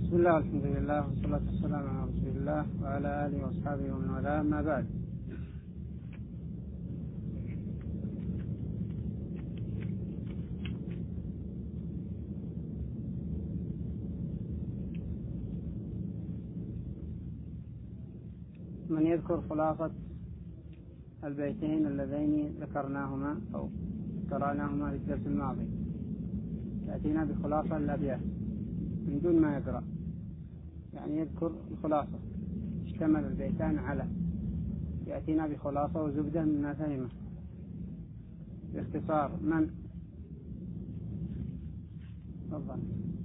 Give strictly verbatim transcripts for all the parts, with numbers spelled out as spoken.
بسم الله والحمد لله والصلاة والسلام على رسول الله وعلى آله وأصحابه ومن والاه، ما بعد. من يذكر خلاصة البيتين اللذين ذكرناهما أو قرأناهما في الدرس الماضي؟ يأتينا بخلاصة الأبيات من دون ما يقرأ، يعني يذكر الخلاصة اشتمل البيتان على، يأتينا بخلاصة وزبدة مما فهمه باختصار. من؟ تفضل.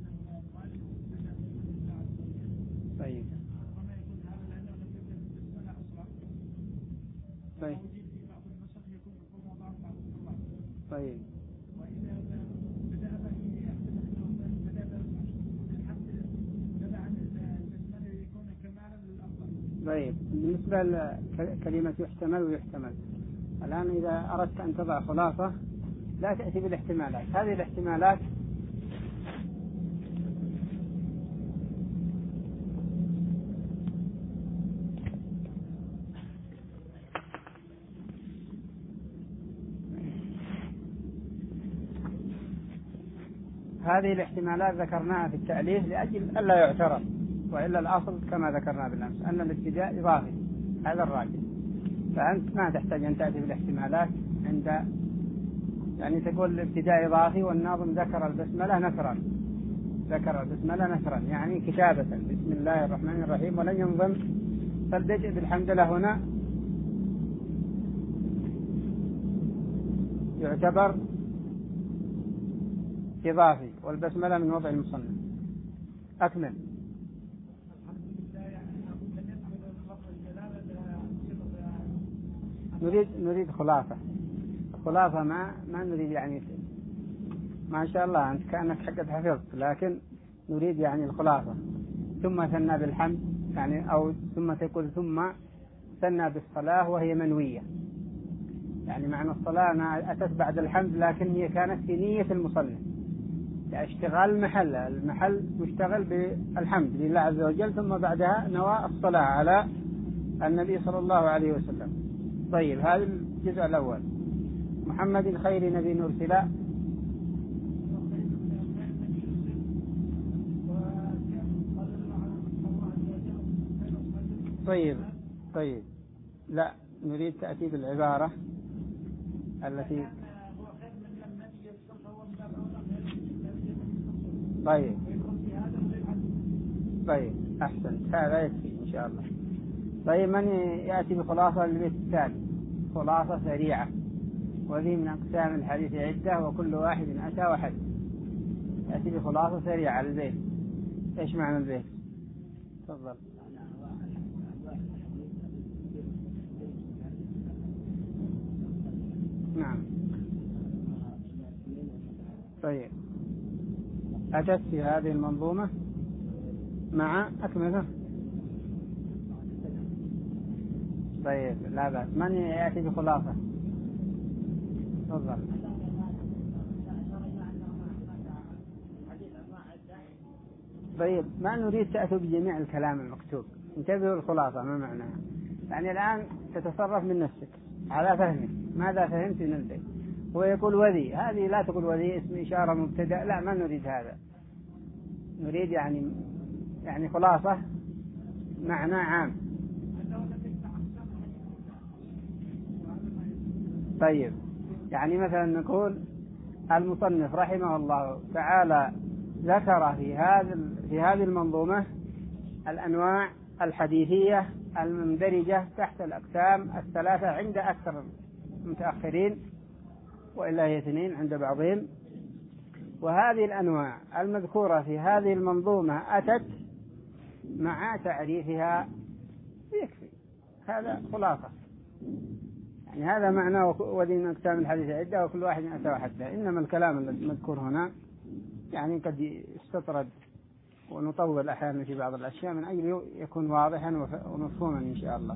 طيب طيب طيب طيب بالنسبة لكلمة يحتمل ويحتمل، الآن إذا أردت أن تضع خلاصة لا تأتي بالاحتمالات. هذه الاحتمالات هذه الاحتمالات ذكرناها في التأليف لأجل ألا يعترض، وإلا الأصل كما ذكرنا بالأمس أن الابتداء إضافي، هذا الراجح. فأنت ما تحتاج أن تأتي بالاحتمالات عند، يعني تقول الابتداء إضافي والناظم ذكر البسملة نثرا، ذكر البسملة نثرا يعني كتابة بسم الله الرحمن الرحيم ولن ينظم، فالبدء بالحمد لله هنا يعتبر إضافي والبسملة من وضع المصنف. أكمل. نريد نريد خلاصة، خلاصة ما ما نريد يعني ما شاء الله أنت كأنك حقت حفظت، لكن نريد يعني الخلاصة. ثم ثنى بالحمد يعني، أو ثم تقول ثم ثنى بالصلاة وهي منوية، يعني معنى الصلاة أنها أتت بعد الحمد لكن هي كانت في نية المصلي اشتغال المحل، المحل مشتغل بالحمد لله عز وجل، ثم بعدها نوى الصلاة على النبي صلى الله عليه وسلم. طيب هذا الجزء الأول. محمد خير نبي أرسل. طيب طيب لا نريد تأتي العبارة التي طيب طيب أحسن، هذا يكفي إن شاء الله. طيب من يأتي بخلاصة للبيت الثاني؟ خلاصة سريعة، وذي من أقسام الحديث عدة وكل واحد أتى وحد. يأتي بخلاصة سريعة للبيت. إيش معنى البيت؟ تفضل. نعم. طيب أتت في هذه المنظومة مع أكمله. طيب لا بأس. من يأتي بخلاصة؟ تفضل. طيب ما نريد تأتوا بجميع الكلام المكتوب، انتبهوا الخلاصة ما معناها. يعني الآن تتصرف من نفسك على فهمك، ماذا فهمت من البيت. هو يقول وذي، هذه لا تقول وذي اسم إشارة مبتدأ، لا ما نريد هذا. نريد يعني يعني خلاصة معنى عام. طيب يعني مثلا نقول المصنف رحمه الله تعالى ذكر في هذا في هذه المنظومة الأنواع الحديثية المندرجة تحت الأقسام الثلاثة عند أكثر المتأخرين، وإلا هي اثنين عند بعضهم. وهذه الأنواع المذكورة في هذه المنظومة أتت مع تعريفها يكفي، هذا خلاصة. يعني هذا معنى وذي من أقسام الحديث عدة وكل واحد أتى وحده. إنما الكلام المذكور هنا يعني قد يستطرد ونطول أحيانا في بعض الأشياء من أجل يكون واضحا ومفهوما إن شاء الله.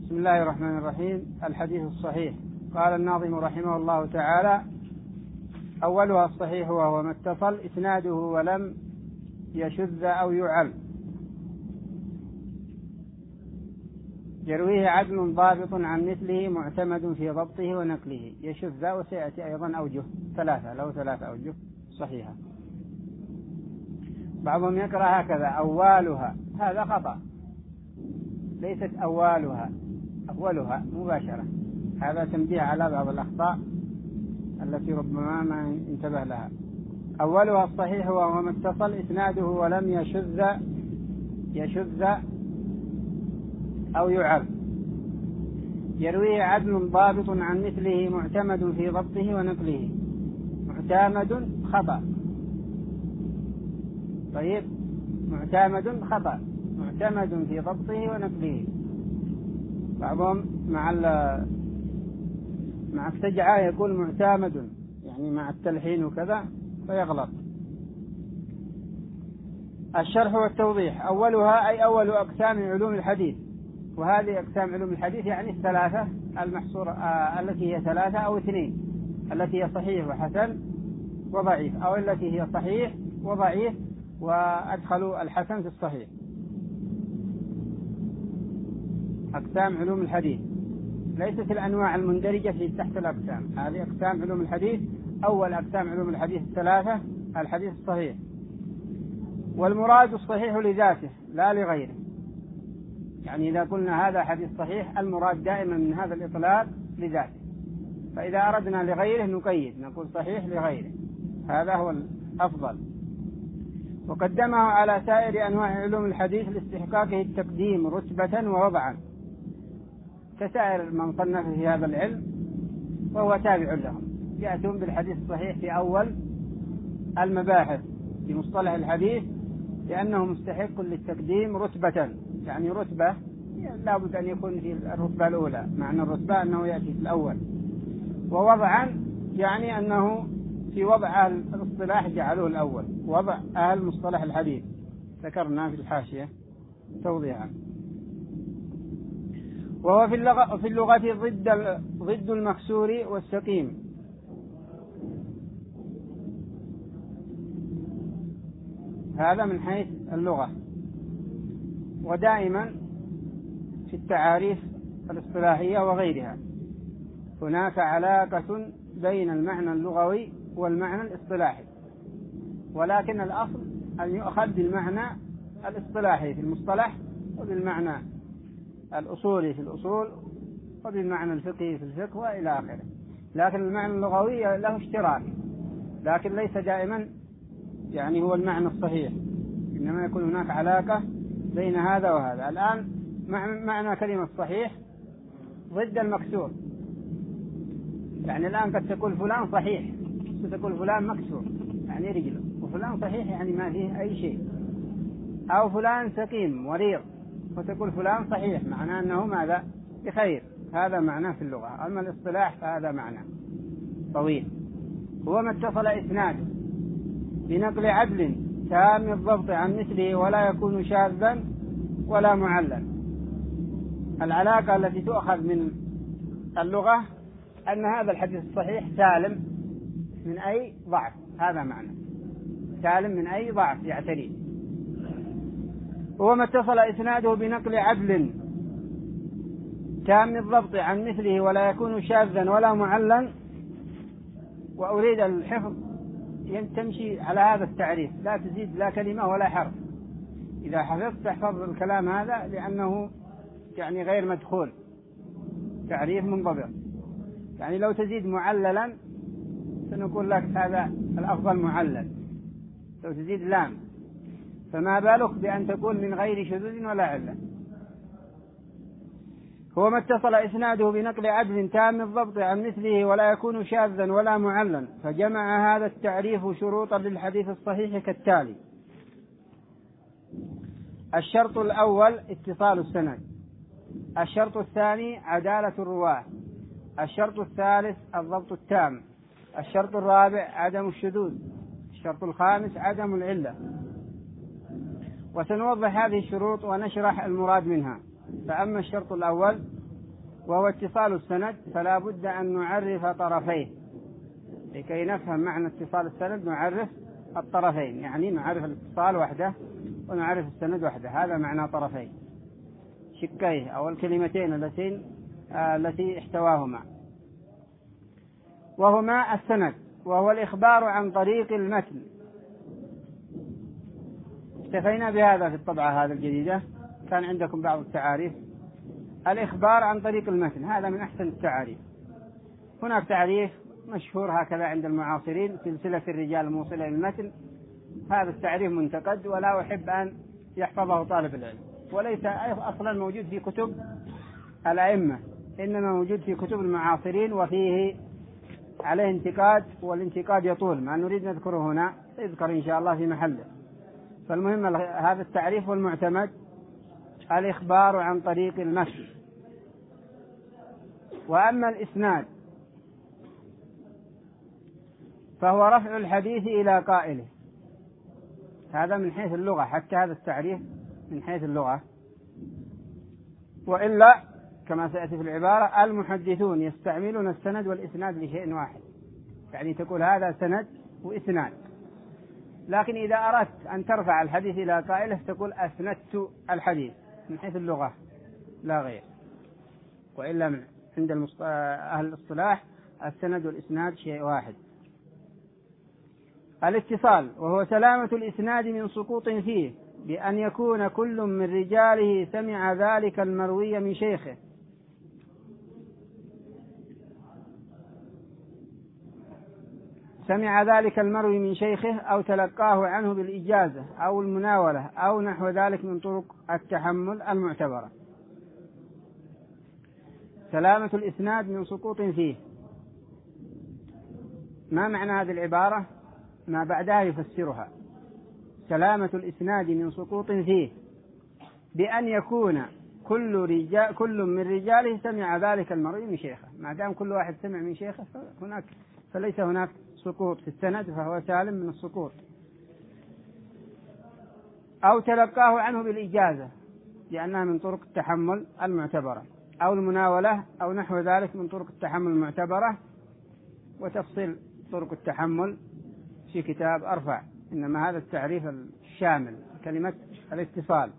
بسم الله الرحمن الرحيم. الحديث الصحيح. قال الناظم رحمه الله تعالى: أولها الصحيح وهو ما اتصل إسناده ولم يشذ أو يعل، يرويه عدل ضابط عن مثله معتمد في ضبطه ونقله. يشذ وسيأتي أيضا أوجه ثلاثة، له ثلاثة أوجه صحيحة. بعضهم يقرأ هكذا: أولها، هذا خطأ، ليست أولها، أولها مباشرة. هذا تنبيه على بعض الأخطاء التي ربما ما انتبه لها. أولها الصحيح وهو ما اتصل إسناده ولم يشذ يشذ أو يعل، يرويه عدل ضابط عن مثله معتمد في ضبطه ونقله. معتمد خطأ، طيب، معتمد خطأ، معتمد في ضبطه ونقله. بعضهم مع مع السجعة يقول معتمد، يعني مع التلحين وكذا فيغلط. الشرح والتوضيح. أولها أي أول أقسام علوم الحديث، وهذه أقسام علوم الحديث يعني الثلاثة المحصورة آه التي هي ثلاثة أو اثنين، التي هي صحيح وحسن وضعيف، أو التي هي صحيح وضعيف وأدخلوا الحسن في الصحيح. أقسام علوم الحديث ليست الأنواع المندرجة في تحت الأقسام، هذه أقسام علوم الحديث. أول أقسام علوم الحديث الثلاثة: الحديث الصحيح، والمراد الصحيح لذاته لا لغيره. يعني إذا قلنا هذا حديث صحيح المراد دائما من هذا الإطلاق لذاته، فإذا أردنا لغيره نقيد نقول صحيح لغيره، هذا هو الأفضل. وقدمه على سائر أنواع علوم الحديث لاستحقاقه التقديم رتبة ووضعا كسائر من صنف في هذا العلم، وهو تابع لهم. يأتون بالحديث الصحيح في أول المباحث في مصطلح الحديث لأنه مستحق للتقديم رتبة، يعني رتبة لا بد أن يكون في الرتبة الأولى، معنى الرتبة أنه يأتي في الأول. ووضعا يعني أنه في وضع الاصطلاح جعلوه الأول، وضع أهل مصطلح الحديث ذكرنا في الحاشية توضيحا. وهو في اللغة, في اللغة ضد ضد المكسور والسقيم. هذا من حيث اللغة. ودائما في التعاريف الاصطلاحية وغيرها هناك علاقة بين المعنى اللغوي والمعنى الاصطلاحي، ولكن الأصل أن يؤخذ بالمعنى الاصطلاحي في المصطلح، وبالمعنى الأصولي في الأصول، وبالمعنى الفقهي في الفقه وإلى آخره. لكن المعنى اللغوي له اشتراك، لكن ليس دائما يعني هو المعنى الصحيح، إنما يكون هناك علاقة بين هذا وهذا. الآن معنى كلمة صحيح ضد المكسور، يعني الآن قد تقول فلان صحيح، ستقول فلان مكسور يعني رجله، وفلان صحيح يعني ما فيه أي شيء. أو فلان سقيم مريض وتقول فلان صحيح، معناه أنه ماذا؟ بخير. هذا معناه في اللغة. أما الاصطلاح فهذا معنى طويل. هو ما اتصل إسناده بنقل عدل تام الضبط عن مثله ولا يكون شاذا ولا معللا. العلاقة التي تؤخذ من اللغة أن هذا الحديث الصحيح سالم من أي ضعف، هذا معنى سالم من أي ضعف يعتريه. هو ما اتصل إسناده بنقل عدل تام الضبط عن مثله ولا يكون شاذا ولا معلا. وأريد الحفظ تمشي على هذا التعريف، لا تزيد لا كلمة ولا حرف. إذا حفظت تحفظ الكلام هذا لأنه يعني غير مدخول، تعريف منضبط. يعني لو تزيد معللا سنقول لك هذا الأفضل معلل، لو تزيد لام، فما بالك بأن تكون من غير شذوذ ولا علة. هو ما اتصل إسناده بنقل عدل تام الضبط عن مثله ولا يكون شاذا ولا معلا. فجمع هذا التعريف شروطا للحديث الصحيح كالتالي: الشرط الأول اتصال السند، الشرط الثاني عدالة الرواة، الشرط الثالث الضبط التام، الشرط الرابع عدم الشذوذ، الشرط الخامس عدم العلة. وسنوضح هذه الشروط ونشرح المراد منها. فأما الشرط الأول وهو اتصال السند، فلا بد أن نعرف طرفيه. لكي نفهم معنى اتصال السند نعرف الطرفين، يعني نعرف الاتصال وحده ونعرف السند وحده. هذا معنى طرفين شقيه أو الكلمتين التي التي احتواهما. وهما السند وهو الإخبار عن طريق المتن. اكتفينا بهذا في الطبعة هذه الجديدة. كان عندكم بعض التعاريف. الإخبار عن طريق المتن هذا من أحسن التعاريف. هناك تعريف مشهور هكذا عند المعاصرين: سلسلة الرجال الموصلة للمتن. هذا التعريف منتقد ولا أحب أن يحفظه طالب العلم، وليس أصلا موجود في كتب الأئمة، إنما موجود في كتب المعاصرين وفيه عليه انتقاد، والانتقاد يطول، ما نريد نذكره هنا يذكر إن شاء الله في محله. فالمهم هذا التعريف والمعتمد الإخبار عن طريق المتن. وأما الإسناد فهو رفع الحديث إلى قائله. هذا من حيث اللغة، حتى هذا التعريف من حيث اللغة. وإلا كما سيأتي في العبارة: المحدثون يستعملون السند والإسناد لشيء واحد، يعني تقول هذا سند وإسناد. لكن إذا أردت أن ترفع الحديث إلى قائله تقول أسندت الحديث، من حيث اللغة لا غير. وإلا من عند أهل الاصطلاح السند والإسناد شيء واحد. الاتصال وهو سلامة الإسناد من سقوط فيه، بأن يكون كل من رجاله سمع ذلك المروي من شيخه. سمع ذلك المروي من شيخه أو تلقاه عنه بالإجازة أو المناولة أو نحو ذلك من طرق التحمل المعتبرة. سلامة الإسناد من سقوط فيه. ما معنى هذه العبارة؟ ما بعدها يفسرها: سلامة الإسناد من سقوط فيه بأن يكون كل رجال كل من رجاله سمع ذلك المروي من شيخه. ما دام كل واحد سمع من شيخه فهناك فليس هناك سقوط في السند، فهو سالم من السقوط. أو تلقاه عنه بالإجازة لأنها من طرق التحمل المعتبرة، أو المناولة أو نحو ذلك من طرق التحمل المعتبرة. وتفصيل طرق التحمل في كتاب أرفع، إنما هذا التعريف الشامل كلمة الاتصال.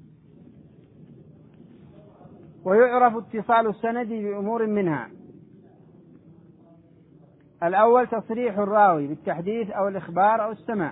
ويعرف اتصال السند بأمور منها: الأول تصريح الراوي بالتحديث أو الإخبار أو السماع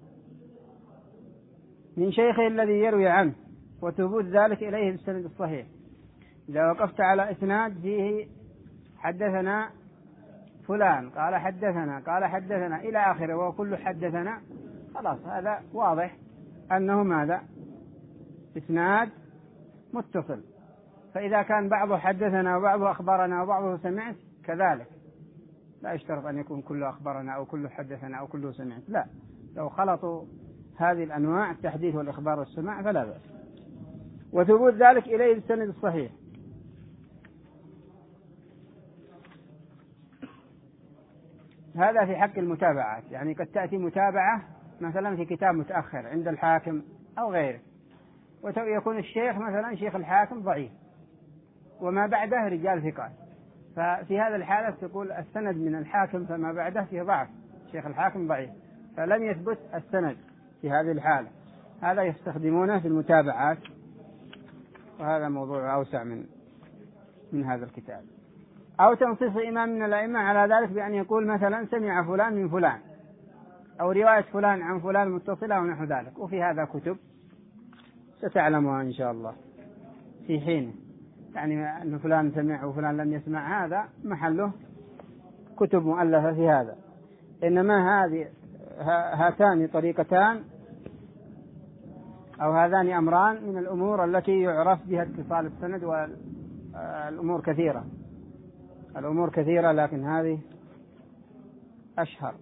من شيخه الذي يروي عنه، وثبوت ذلك إليه بالسند الصحيح. إذا وقفت على إسناد فيه حدثنا فلان قال حدثنا قال حدثنا إلى آخره وكل حدثنا، خلاص هذا واضح أنه ماذا؟ إسناد متصل. فإذا كان بعضه حدثنا وبعضه أخبرنا وبعضه سمعت كذلك، لا يشترط أن يكون كله أخبرنا أو كله حدثنا أو كله سمعت، لا، لو خلطوا هذه الأنواع التحديث والإخبار والسماع فلا بأس. وثبوت ذلك إليه بالسند الصحيح. هذا في حق المتابعات، يعني قد تأتي متابعة مثلا في كتاب متأخر عند الحاكم أو غيره، ويكون الشيخ مثلا شيخ الحاكم ضعيف وما بعده رجال ثقات، ففي هذا الحالة تقول السند من الحاكم فما بعده فيه ضعف، شيخ الحاكم ضعيف، فلم يثبت السند في هذه الحالة. هذا يستخدمونه في المتابعات، وهذا موضوع أوسع من من هذا الكتاب. أو تنصيص إمام من الأئمة على ذلك بأن يقول مثلا سمع فلان من فلان، أو رواية فلان عن فلان متصلة أو نحو ذلك، وفي هذا كتب ستعلمها إن شاء الله في حين، يعني أن فلان سمع وفلان لم يسمع، هذا محله كتب مؤلفة في هذا. إنما هذه هاتان طريقتان أو هذان أمران من الأمور التي يعرف بها اتصال السند، والأمور كثيرة الأمور كثيرة لكن هذه أشهر.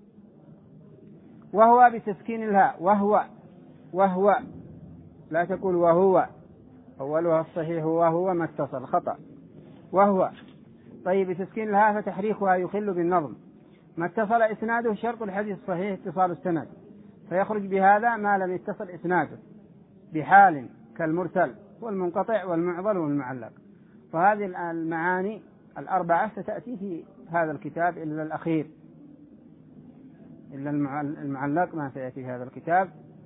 وهو بتسكين الهاء، وهو وهو لا تقول وهو، أولها الصحيح وهو ما اتصل، خطأ، وهو. طيب بتسكين الهاء فتحريكها يخل بالنظم. ما اتصل إسناده شرط الحديث الصحيح اتصال السند، فيخرج بهذا ما لم يتصل إسناده بحال كالمرسل والمنقطع والمعضل والمعلق. وهذه المعاني الأربعة ستأتي في هذا الكتاب إلا الأخير، إلا المعلق ما سيأتي في هذا الكتاب.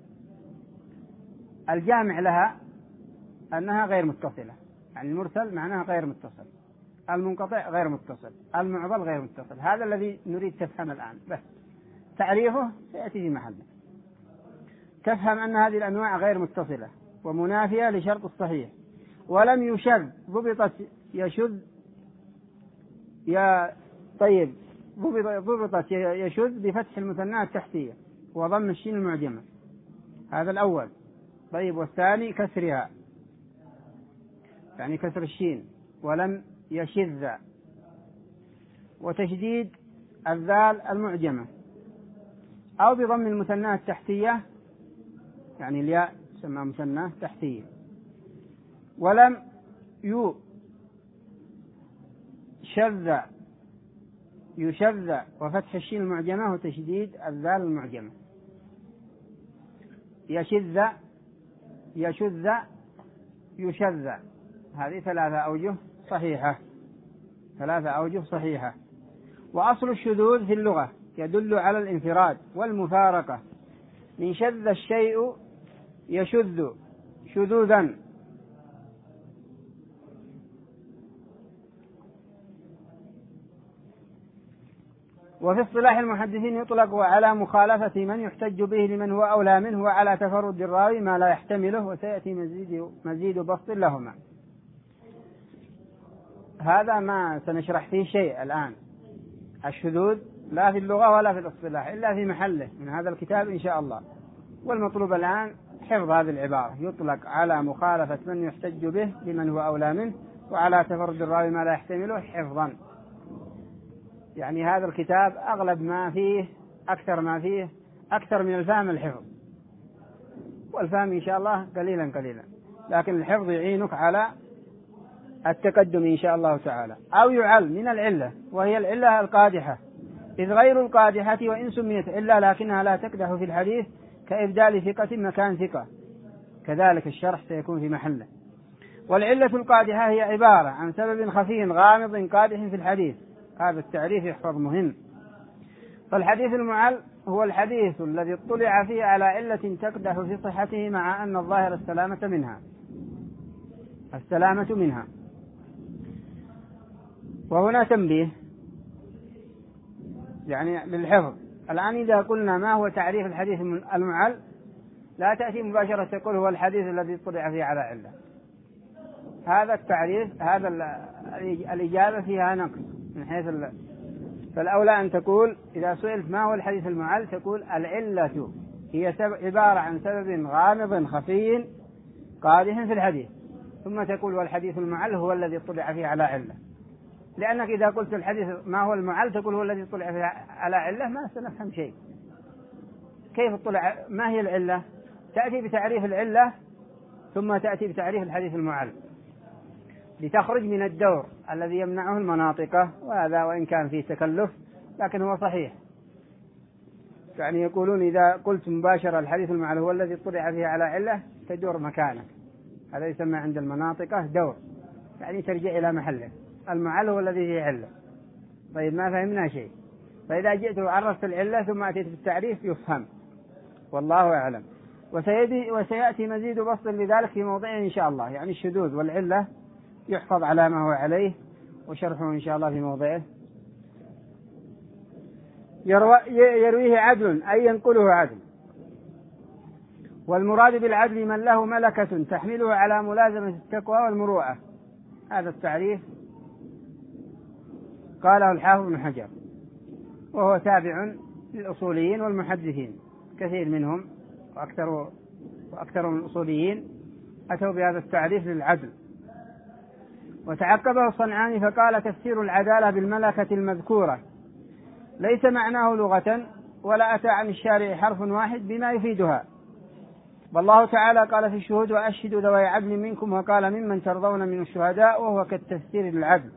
الجامع لها أنها غير متصلة، يعني المرسل معناها غير متصل، المنقطع غير متصل، المعضل غير متصل. هذا الذي نريد تفهم الآن، بس تعريفه سيأتي في محله. تفهم أن هذه الأنواع غير متصلة ومنافية لشرط الصحيح، ولم يشذ. ضبطت يشذ يا طيب ضبطت يشذ بفتح المثنى التحتية وضم الشين المعجمة، هذا الأول. طيب والثاني كسرها، يعني كسر الشين، ولم يشذ. وتشديد الذال المعجمة، أو بضم المثنى التحتية، يعني الياء تسمى مثنى تحتية. ولم يشذ يشذ وفتح الشين المعجمة وتشديد الذال المعجمة. يشذ يشذ يشذ، هذه ثلاثة أوجه صحيحة، ثلاثة أوجه صحيحة. وأصل الشذوذ في اللغة يدل على الانفراد والمفارقة، من شذ الشيء يشذ شذوذا. وفي اصطلاح المحدثين يطلق على مخالفة من يحتج به لمن هو أولى منه، وعلى تفرد الراوي ما لا يحتمله، وسيأتي مزيد, مزيد بسط لهما. هذا ما سنشرح فيه شيء الآن. الشذوذ لا في اللغة ولا في الاصطلاح إلا في محله من هذا الكتاب إن شاء الله. والمطلوب الآن حفظ هذه العبارة: يطلق على مخالفة من يحتج به لمن هو أولى منه، وعلى تفرد الراوي ما لا يحتمله، حفظا. يعني هذا الكتاب أغلب ما فيه، أكثر ما فيه، أكثر من الفهم الحفظ، والفهم إن شاء الله قليلا قليلا، لكن الحفظ يعينك على التقدم إن شاء الله تعالى. أو يعل من العلة، وهي العلة القادحة، إذ غير القادحة وإن سميت إلا لكنها لا تقدح في الحديث، كإبدال ثقة مكان ثقة، كذلك الشرح سيكون في محله. والعلة القادحة هي عبارة عن سبب خفي غامض قادح في الحديث. هذا التعريف يحفظ مهم. فالحديث المعل هو الحديث الذي اطلع فيه على علة تقدح في صحته، مع أن الظاهر السلامة منها السلامة منها. وهنا تنبيه يعني للحفظ. الآن إذا قلنا ما هو تعريف الحديث المعل، لا تأتي مباشرة تقول هو الحديث الذي اطلع فيه على علة. هذا التعريف، هذا الإجابة فيها نقص من حيث ال... فالأولى أن تقول إذا سئلت ما هو الحديث المعل تقول العلة هي سب... عبارة عن سبب غامض خفي قادح في الحديث، ثم تقول والحديث المعل هو الذي اطلع فيه على علة. لأنك إذا قلت الحديث ما هو المعل تقول هو الذي اطلع فيه على علة، ما سنفهم شيء. كيف اطلع؟ ما هي العلة؟ تأتي بتعريف العلة ثم تأتي بتعريف الحديث المعل لتخرج من الدور الذي يمنعه المناطق، وهذا وإن كان فيه تكلف لكن هو صحيح. يعني يقولون إذا قلت مباشرة الحديث المعل هو الذي اطلع فيه على علة تدور مكانك، هذا يسمى عند المناطق دور، يعني ترجع إلى محله. المعل هو الذي فيه علة. طيب ما فهمنا شيء. فإذا جئت وعرفت العلة ثم أتيت بالتعريف يفهم، والله أعلم. وسيأتي مزيد بسط لذلك في موضعه إن شاء الله. يعني الشذوذ والعلة يحفظ على ما هو عليه، وشرحه إن شاء الله في موضعه. يرويه عدل أي ينقله عدل. والمراد بالعدل من له ملكة تحمله على ملازمة التقوى والمروءة. هذا التعريف قاله الحافظ ابن حجر، وهو تابع للأصوليين والمحدثين، كثير منهم وأكثر وأكثر من الأصوليين أتوا بهذا التعريف للعدل. وتعقبه الصنعاني فقال: تفسير العدالة بالملكة المذكورة ليس معناه لغة، ولا أتى عن الشارع حرف واحد بما يفيدها. والله تعالى قال في الشهود: وأشهدوا ذوي عدل منكم، وقال: ممن ترضون من الشهداء، وهو كالتفسير للعدل.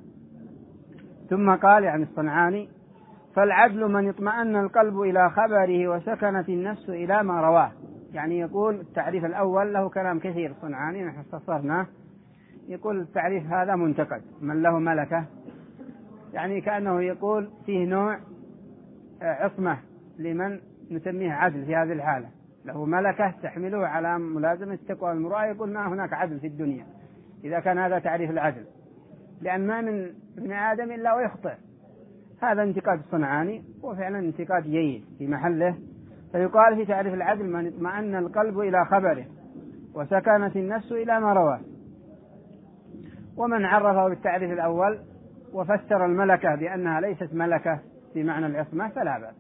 ثم قال يعني الصنعاني: فالعدل من اطمأن القلب إلى خبره وسكنت النفس إلى ما رواه. يعني يقول التعريف الأول له كلام كثير الصنعاني نحن اختصرناه. يقول التعريف هذا منتقد. من له ملكة يعني كأنه يقول فيه نوع عصمة لمن نسميه عدل في هذه الحالة، له ملكة تحمله على ملازمة التقوى والمروءة، يقول ما هناك عدل في الدنيا إذا كان هذا تعريف العدل، لأن ما من ابن آدم إلا ويخطئ. هذا انتقاد صنعاني، وفعلا انتقاد جيد في محله. فيقال في تعريف العدل: من اطمأن القلب إلى خبره وسكنت النفس إلى ما رواه. ومن عرفه بالتعريف الأول وفسر الملكة بأنها ليست ملكة بمعنى العصمة فلا بأس.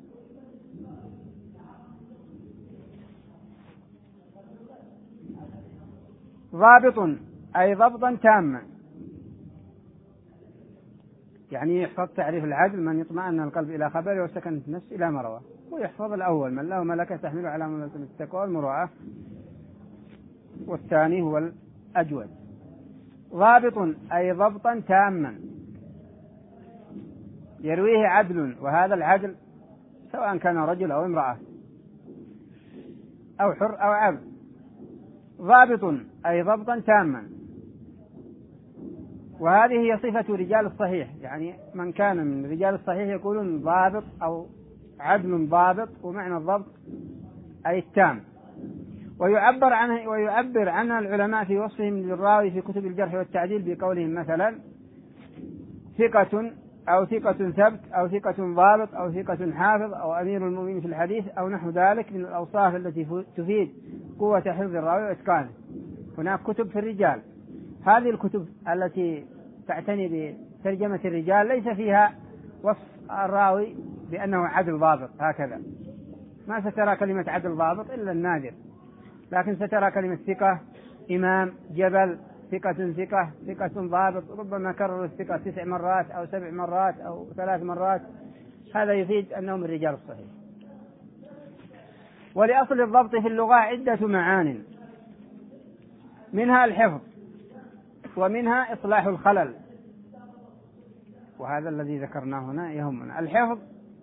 ضابط أي ضبطا تاما، يعني يحفظ تعريف العدل: من يطمئن القلب إلى خبره وسكنت النفس إلى ما رواه. ويحفظ الأول: من له ملكة تحمل على ملازمة التقوى والمروءة، والثاني هو الأجود. ضابط أي ضبطا تاما يرويه عدل، وهذا العدل سواء كان رجل أو امرأة أو حر أو عبد. ضابط أي ضبطا تاما، وهذه هي صفة رجال الصحيح، يعني من كان من رجال الصحيح يقولون ضابط أو عدل ضابط، ومعنى الضبط أي التام. ويعبر عنه ويعبر عنها العلماء في وصفهم للراوي في كتب الجرح والتعديل بقولهم مثلا: ثقة أو ثقة ثبت أو ثقة ضابط أو ثقة حافظ أو أمير المؤمنين في الحديث أو نحو ذلك من الأوصاف التي تفيد قوة حفظ الراوي وإتقانه. هناك كتب في الرجال، هذه الكتب التي تعتني بترجمة الرجال ليس فيها وصف الراوي بأنه عدل ضابط هكذا، ما سترى كلمة عدل ضابط إلا النادر، لكن سترى كلمة ثقة، إمام، جبل، ثقة ثقة، ثقة ضابط، ربما كرر الثقة تسع مرات أو سبع مرات أو ثلاث مرات، هذا يفيد أنه من رجال الصحيح. ولأصل الضبط في اللغة عدة معان، منها الحفظ، ومنها إصلاح الخلل، وهذا الذي ذكرناه هنا يهمنا. الحفظ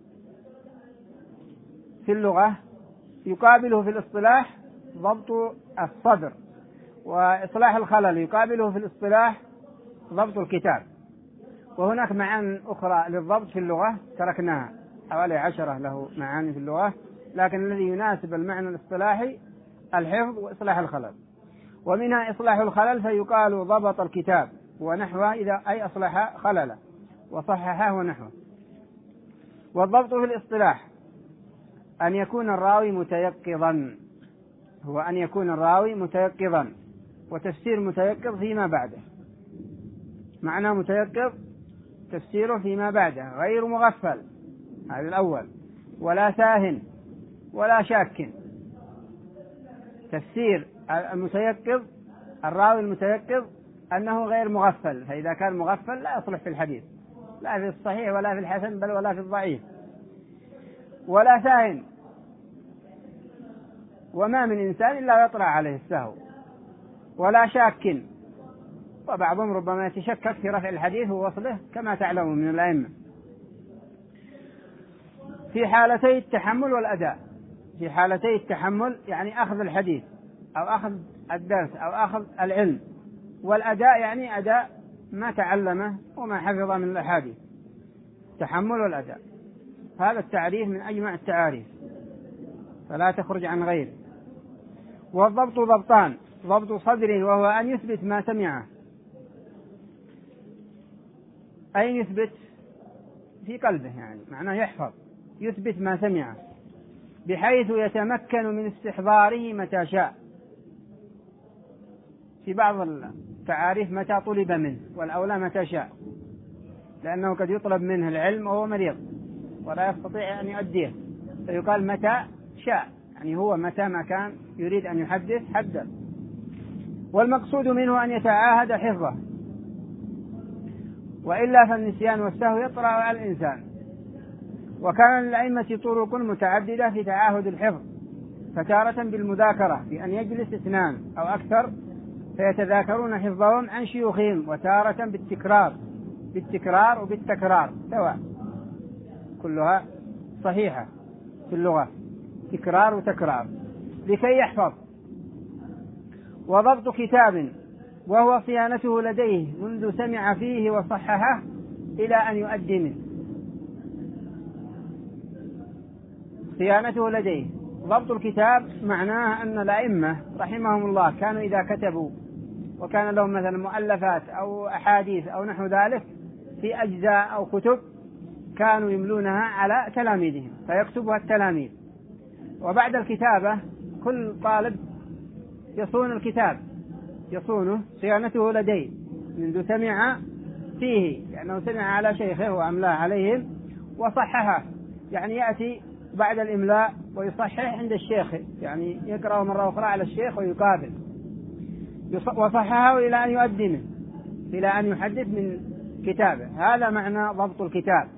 في اللغة يقابله في الاصطلاح ضبط الصدر، وإصلاح الخلل يقابله في الاصطلاح ضبط الكتاب. وهناك معان أخرى للضبط في اللغة تركناها، حوالي عشرة له معاني في اللغة، لكن الذي يناسب المعنى الاصطلاحي الحفظ وإصلاح الخلل. ومنها إصلاح الخلل فيقال ضبط الكتاب ونحوه إذا أي أصلح خلله وصححه ونحوه. والضبط في الاصطلاح أن يكون الراوي متيقظا، هو أن يكون الراوي متيقظا، وتفسير متيقظ فيما بعده، معنى متيقظ تفسيره فيما بعده غير مغفل، هذا الأول، ولا ساهن ولا شاك. تفسير المتيقظ الراوي المتيقظ أنه غير مغفل، فإذا كان مغفل لا يصلح في الحديث، لا في الصحيح ولا في الحسن بل ولا في الضعيف. ولا ساهن، وما من إنسان إلا يطرأ عليه السهو. ولا شاك، وبعضهم ربما يتشكك في رفع الحديث ووصله كما تعلمون من الأئمة. في حالتي التحمل والأداء، في حالتي التحمل يعني أخذ الحديث أو أخذ الدرس أو أخذ العلم، والأداء يعني أداء ما تعلمه وما حفظه من الأحاديث، تحمل والأداء. هذا التعريف من أجمع التعاريف فلا تخرج عن غيره. والضبط ضبطان: ضبط صدر وهو أن يثبت ما سمعه، أي يثبت في قلبه، يعني معناه يحفظ، يثبت ما سمعه بحيث يتمكن من استحضاره متى شاء. في بعض التعاريف متى طلب منه، والأولى متى شاء، لأنه قد يطلب منه العلم وهو مريض ولا يستطيع أن يؤديه، فيقال متى شاء، يعني هو متى ما كان يريد أن يحدث حدث. والمقصود منه أن يتعاهد حفظه، وإلا فالنسيان والسهو يطرأ على الإنسان. وكان للأئمة طرق متعددة في تعاهد الحفظ، فتارة بالمذاكرة بأن يجلس اثنان أو أكثر فيتذاكرون حفظهم عن شيوخهم، وتارة بالتكرار بالتكرار وبالتكرار سواء، كلها صحيحة في اللغة، تكرار وتكرار لكي يحفظ. وضبط كتاب وهو صيانته لديه منذ سمع فيه وصححه إلى أن يؤدي منه. صيانته لديه. ضبط الكتاب معناه أن الأئمة رحمهم الله كانوا إذا كتبوا وكان لهم مثلا مؤلفات أو أحاديث أو نحو ذلك في أجزاء أو كتب كانوا يملونها على تلاميذهم فيكتبها التلاميذ، وبعد الكتابة كل طالب يصون الكتاب يصونه صيانته لديه منذ سمع فيه، لأنه سمع على شيخه وأملاه عليهم وصححه، يعني يأتي بعد الإملاء ويصحح عند الشيخ، يعني يقرأ مرة أخرى على الشيخ ويقابل وصححه إلى أن يؤدي منه، إلى أن يحدث من كتابه. هذا معنى ضبط الكتاب،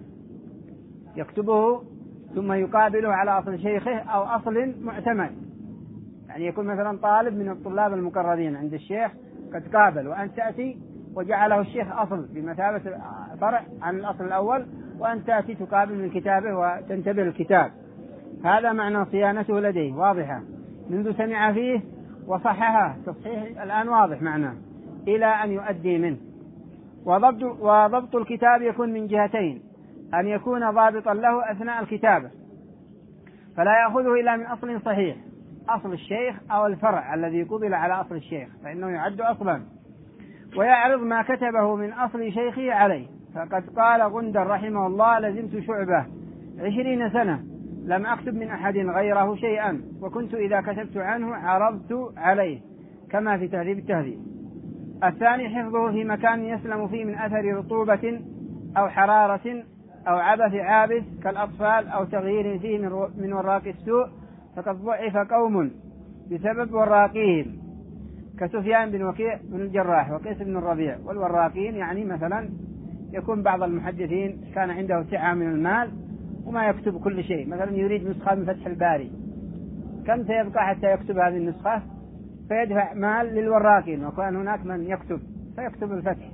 يكتبه ثم يقابله على أصل شيخه أو أصل معتمد. يعني يكون مثلا طالب من الطلاب المقررين عند الشيخ قد قابل وأن تأتي وجعله الشيخ أصل بمثابة فرع عن الأصل الأول، وأن تأتي تقابل من كتابه وتنتبه الكتاب. هذا معنى صيانته لديه واضحة، منذ سمع فيه وصححه، تصحيح الآن واضح معناه، إلى أن يؤدي منه. وضبط, وضبط الكتاب يكون من جهتين: أن يكون ضابطا له أثناء الكتابة فلا يأخذه إلا من أصل صحيح، أصل الشيخ أو الفرع الذي قبل على أصل الشيخ فإنه يعد أصلا، ويعرض ما كتبه من أصل شيخه عليه. فقد قال غندر رحمه الله: لزمت شعبة عشرين سنة لم أكتب من أحد غيره شيئا، وكنت إذا كتبت عنه عرضت عليه، كما في تهذيب التهذيب. الثاني حفظه في مكان يسلم فيه من أثر رطوبة أو حرارة أو عبث عابث كالأطفال أو تغيير فيه من وراق السوء، فقد ضعف قوم بسبب وراقيهم كسفيان بن وكيع بن الجراح وقيس بن الربيع. والوراقين يعني مثلا يكون بعض المحدثين كان عنده سعة من المال وما يكتب كل شيء، مثلا يريد نسخة من فتح الباري، كم سيبقى حتى يكتب هذه النسخة؟ فيدفع مال للوراقين، وكان هناك من يكتب فيكتب الفتح،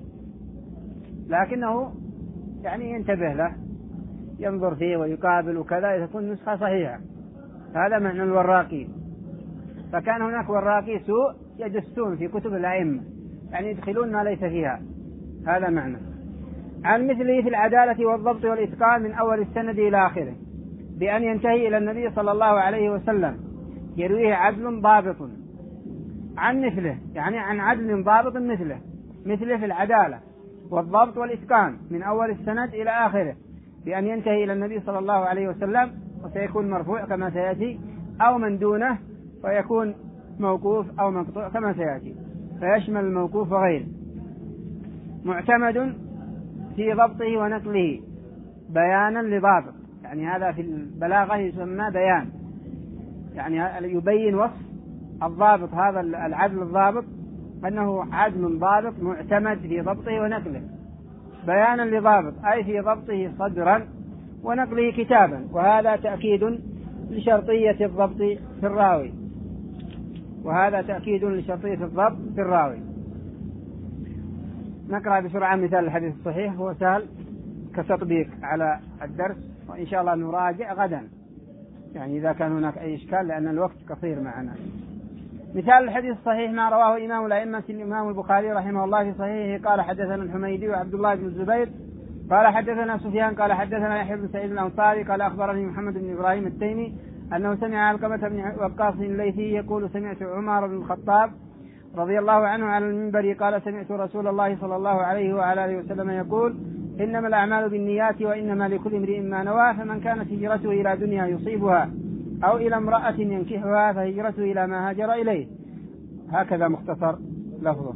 لكنه يعني ينتبه له ينظر فيه ويقابل وكذا تكون نسخة صحيحة. هذا معنى الوراقين. فكان هناك وراقي سوء يدسون في كتب الأئمة، يعني يدخلون ما ليس فيها، هذا معنى. عن مثله في العدالة والضبط والإتقان من أول السند إلى آخره، بأن ينتهي إلى النبي صلى الله عليه وسلم يرويه عدل ضابط. عن مثله يعني عن عدل ضابط مثله، مثله في العدالة والضبط والإتقان من أول السند إلى آخره، بأن ينتهي إلى النبي صلى الله عليه وسلم، وسيكون مرفوع كما سيأتي، أو من دونه فيكون موقوف أو مقطوع كما سيأتي، فيشمل الموقوف وغيره. معتمد في ضبطه ونقله بيانا لضابط، يعني هذا في البلاغة يسمى بيان، يعني يبين وصف الضابط، هذا العدل الضابط أنه عدل ضابط معتمد في ضبطه ونقله بيانا لضابط، أي في ضبطه صدرا ونقله كتابا. وهذا تأكيد لشرطية الضبط في الراوي، وهذا تأكيد لشرطية الضبط في الراوي. نقرأ بسرعة مثال الحديث الصحيح، هو سهل كتطبيق على الدرس، وإن شاء الله نراجع غدا يعني إذا كان هناك أي إشكال، لأن الوقت قصير معنا. مثال الحديث الصحيح ما رواه إمام الأئمة الإمام البخاري رحمه الله في صحيحه قال: حدثنا الحميدي وعبد الله بن الزبير قال حدثنا سفيان قال حدثنا يحيى بن سعيد الأنصاري قال أخبرني محمد بن إبراهيم التيمي أنه سمع علقمة بن وقاص الليثي يقول: سمعت عمر بن الخطاب رضي الله عنه على المنبر قال: سمعت رسول الله صلى الله عليه وعلى آله وسلم يقول: إنما الأعمال بالنيات وإنما لكل امرئ ما نوى، فمن كانت هجرته إلى دنيا يصيبها أو إلى امرأة ينكحها فهجرته إلى ما هاجر إليه. هكذا مختصر لفظه.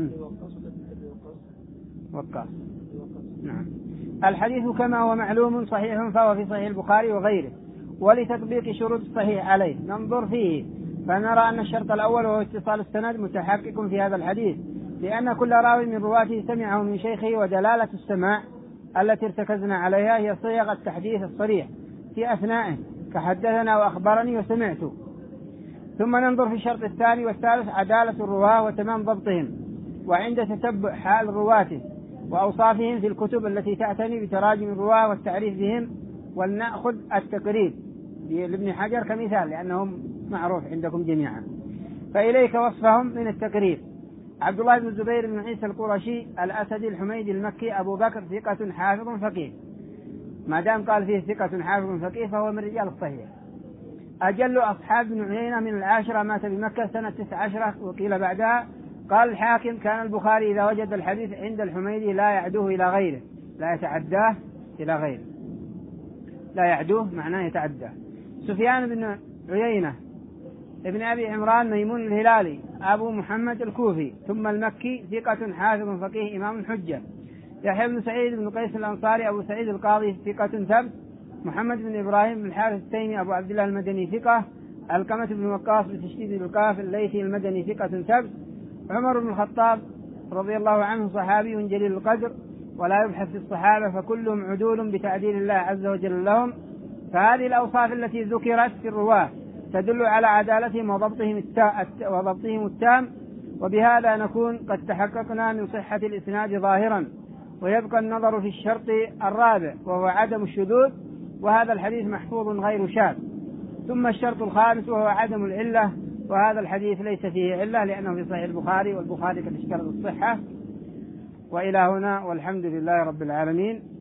وقاص. نعم. الحديث كما هو معلوم صحيح، فهو في صحيح البخاري وغيره. ولتطبيق شروط الصحيح عليه ننظر فيه، فنرى أن الشرط الأول وهو اتصال السند متحقق في هذا الحديث، لأن كل راوي من رواته سمعه من شيخه، ودلالة السماع التي ارتكزنا عليها هي صيغ التحديث الصريح في أثنائه كحدثنا وأخبرني وسمعت. ثم ننظر في الشرط الثاني والثالث عدالة الرواة وتمام ضبطهم، وعند تتبع حال رواته وأوصافهم في الكتب التي تعتني بتراجم الرواة والتعريف بهم. ولنأخذ التقريب لابن حجر كمثال لأنهم معروف عندكم جميعا، فإليك وصفهم من التقريب. عبد الله بن الزبير بن عيسى القرشي الأسدي الحميدي المكي أبو بكر ثقة حافظ فقيه، ما دام قال فيه ثقة حافظ فقيه فهو من رجال الصحيح. أجل أصحاب بن عيينة من العاشرة، مات بمكة سنة تسع عشرة وقيل بعدها. قال الحاكم كان البخاري إذا وجد الحديث عند الحميدي لا يعدوه إلى غيره، لا يتعداه إلى غيره، لا يعدوه معناه يتعداه. سفيان بن عيينة ابن أبي عمران ميمون الهلالي أبو محمد الكوفي ثم المكي ثقة حافظ فقيه إمام حجة. يحيى بن سعيد بن قيس الأنصاري أبو سعيد القاضي ثقة ثبت. محمد بن إبراهيم بن الحارث التيمي أبو عبد الله المدني ثقة. القمة بن وقاص بتشديد القاف الليثي المدني ثقة ثبت. عمر بن الخطاب رضي الله عنه صحابي جليل القدر ولا يبحث في الصحابة فكلهم عدول بتعديل الله عز وجل لهم. فهذه الأوصاف التي ذكرت في الرواة تدل على عدالتهم وضبطهم وضبطهم التام، وبهذا نكون قد تحققنا من صحة الإسناد ظاهرا. ويبقى النظر في الشرط الرابع وهو عدم الشذوذ، وهذا الحديث محفوظ غير شاذ. ثم الشرط الخامس وهو عدم العلة، وهذا الحديث ليس فيه علة لأنه في صحيح البخاري، والبخاري قد اشترط الصحة. وإلى هنا والحمد لله رب العالمين.